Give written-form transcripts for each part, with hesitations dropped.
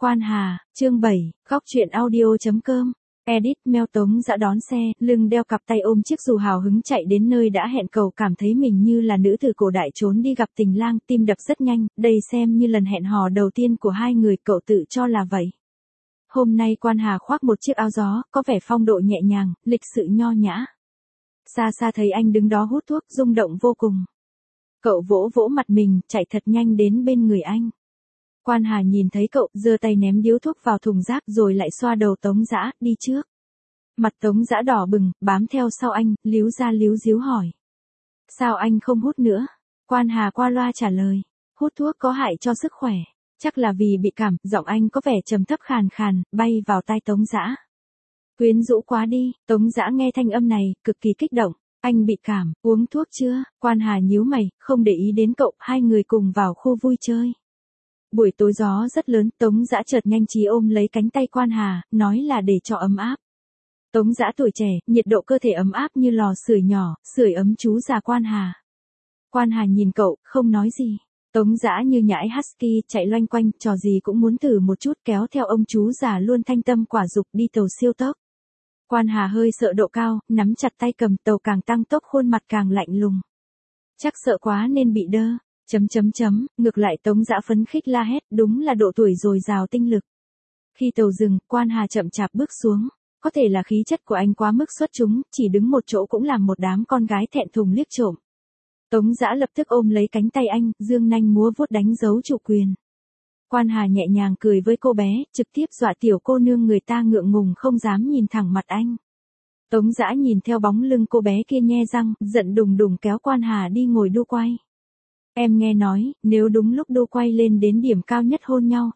Quan Hà, chương 7, góc truyện audio.com. Edit mail. Tống Dã đón xe, lưng đeo cặp tay ôm chiếc dù hào hứng chạy đến nơi đã hẹn. Cậu cảm thấy mình như là nữ tử cổ đại trốn đi gặp tình lang, tim đập rất nhanh, đây xem như lần hẹn hò đầu tiên của hai người, cậu tự cho là vậy. Hôm nay Quan Hà khoác một chiếc áo gió, có vẻ phong độ nhẹ nhàng, lịch sự nho nhã. Xa xa thấy anh đứng đó hút thuốc, rung động vô cùng. Cậu vỗ vỗ mặt mình, chạy thật nhanh đến bên người anh. Quan Hà nhìn thấy cậu, giơ tay ném điếu thuốc vào thùng rác rồi lại xoa đầu Tống Dã, đi trước. Mặt Tống Dã đỏ bừng, bám theo sau anh, líu ra líu díu hỏi. Sao anh không hút nữa? Quan Hà qua loa trả lời. Hút thuốc có hại cho sức khỏe. Chắc là vì bị cảm, giọng anh có vẻ trầm thấp khàn khàn, bay vào tai Tống Dã. Quyến rũ quá đi. Tống Dã nghe thanh âm này, cực kỳ kích động. Anh bị cảm, uống thuốc chưa? Quan Hà nhíu mày, không để ý đến cậu, hai người cùng vào khu vui chơi. Buổi tối gió rất lớn, Tống Dã chợt nhanh trí ôm lấy cánh tay Quan Hà, nói là để cho ấm áp. Tống Dã tuổi trẻ, nhiệt độ cơ thể ấm áp như lò sưởi nhỏ, sưởi ấm chú già Quan Hà. Quan Hà nhìn cậu, không nói gì. Tống Dã như nhãi husky, chạy loanh quanh, trò gì cũng muốn thử một chút, kéo theo ông chú già luôn thanh tâm quả dục đi tàu siêu tốc. Quan Hà hơi sợ độ cao, nắm chặt tay cầm tàu càng tăng tốc, khuôn mặt càng lạnh lùng. Chắc sợ quá nên bị đơ. Ngược lại Tống Dã phấn khích la hét, đúng là độ tuổi dồi dào tinh lực. Khi tàu dừng, Quan Hà chậm chạp bước xuống. Có thể là khí chất của anh quá mức xuất chúng, chỉ đứng một chỗ cũng làm một đám con gái thẹn thùng liếc trộm. Tống Dã lập tức ôm lấy cánh tay anh, dương nanh múa vuốt đánh dấu chủ quyền. Quan Hà nhẹ nhàng cười với cô bé, trực tiếp dọa tiểu cô nương người ta ngượng ngùng không dám nhìn thẳng mặt anh. Tống Dã nhìn theo bóng lưng cô bé kia nhe răng, giận đùng đùng kéo Quan Hà đi ngồi đu quay. Em nghe nói, nếu đúng lúc đu quay lên đến điểm cao nhất hôn nhau,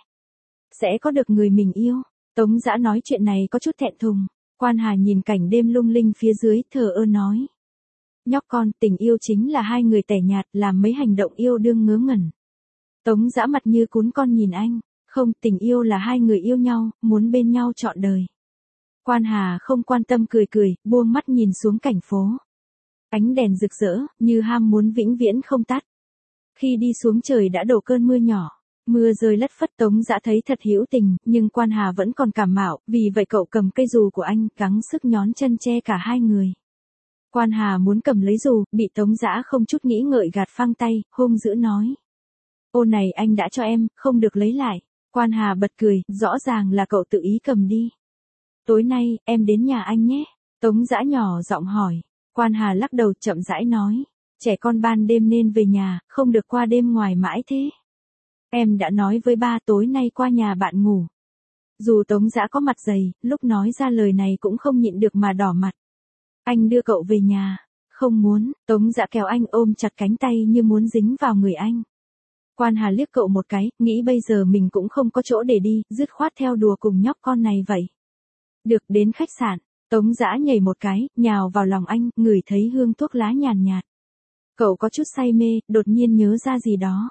sẽ có được người mình yêu. Tống Dã nói chuyện này có chút thẹn thùng. Quan Hà nhìn cảnh đêm lung linh phía dưới, thờ ơ nói. Nhóc con, tình yêu chính là hai người tẻ nhạt, làm mấy hành động yêu đương ngớ ngẩn. Tống Dã mặt như cún con nhìn anh. Không, tình yêu là hai người yêu nhau, muốn bên nhau trọn đời. Quan Hà không quan tâm cười cười, buông mắt nhìn xuống cảnh phố. Ánh đèn rực rỡ, như ham muốn vĩnh viễn không tắt. Khi đi xuống trời đã đổ cơn mưa nhỏ. Mưa rơi lất phất. Tống Dã thấy thật hữu tình, nhưng Quan Hà vẫn còn cảm mạo, vì vậy cậu cầm cây dù của anh, gắng sức nhón chân che cả hai người. Quan Hà muốn cầm lấy dù, bị Tống Dã không chút nghĩ ngợi gạt phăng tay, hung dữ nói. Ô này anh đã cho em, không được lấy lại. Quan Hà bật cười, rõ ràng là cậu tự ý cầm đi. Tối nay, em đến nhà anh nhé. Tống Dã nhỏ giọng hỏi. Quan Hà lắc đầu chậm rãi nói. Trẻ con ban đêm nên về nhà, không được qua đêm ngoài mãi thế. Em đã nói với ba tối nay qua nhà bạn ngủ. Dù Tống Dã có mặt dày, lúc nói ra lời này cũng không nhịn được mà đỏ mặt. Anh đưa cậu về nhà. Không muốn. Tống Dã kéo anh ôm chặt cánh tay như muốn dính vào người anh. Quan Hà liếc cậu một cái, nghĩ bây giờ mình cũng không có chỗ để đi, dứt khoát theo đùa cùng nhóc con này vậy. Được, đến khách sạn. Tống Dã nhảy một cái, nhào vào lòng anh, ngửi thấy hương thuốc lá nhàn nhạt. Cậu có chút say mê, đột nhiên nhớ ra gì đó.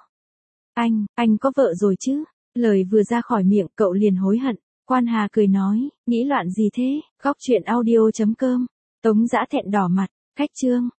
Anh có vợ rồi chứ? Lời vừa ra khỏi miệng cậu liền hối hận. Quan Hà cười nói, nghĩ loạn gì thế? Góc truyện audio.com. Tống Dã thẹn đỏ mặt. Khách chương.